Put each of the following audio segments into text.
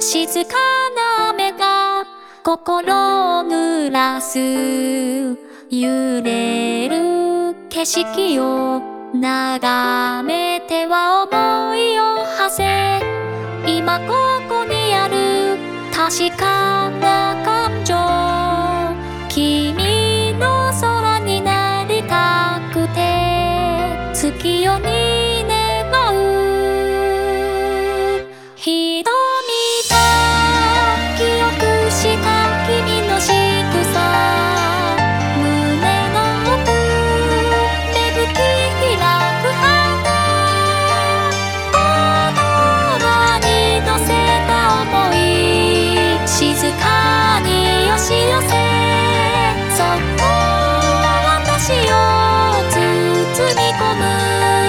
静かな雨が心を濡らす。揺れる景色を眺めては思いを馳せ。今ここにある確かな感情、君の空になりたくて月夜に願う。瞳が記憶した君の仕草、胸の奥芽吹き開く花、空に乗せた想い静かに押し寄せ、そっと私を包み込む。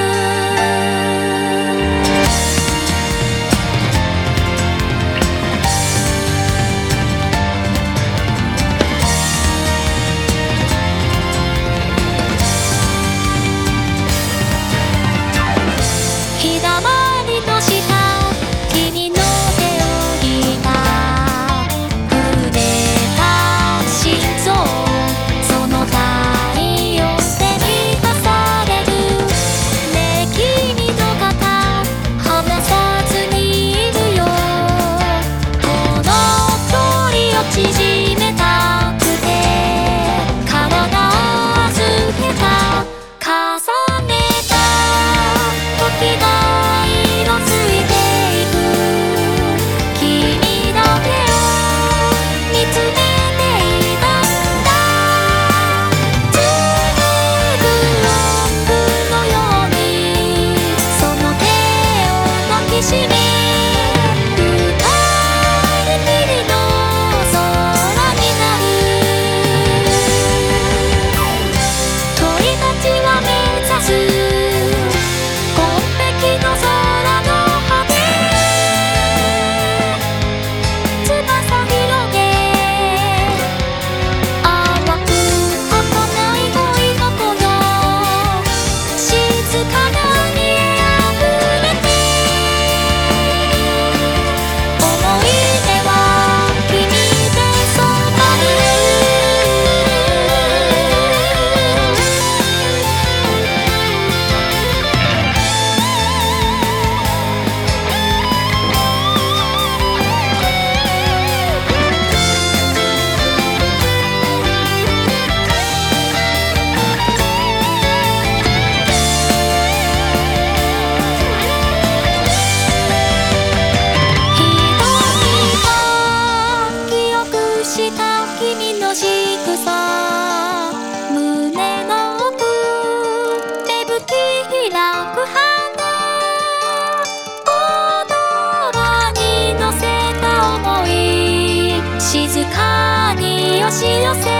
日だまりの下、君の手を握った触れた心臓、その太陽で満たされる。ねえ君の肩離さずにいるよ。この距離を縮めたくて体を預けた。重ねた時が色づいていく。君だけを見つめていたんだ。紡ぐ音符のようにその手を抱きしめ、二人きりの空になる。鳥たちが目指す紺碧の空の果て、翼広げ淡く儚い恋の鼓動、静かな海へあふれて、思い出は君で染まる。した君の仕草、胸の奥芽吹き開く花、空に乗せた想い静かに押し寄せ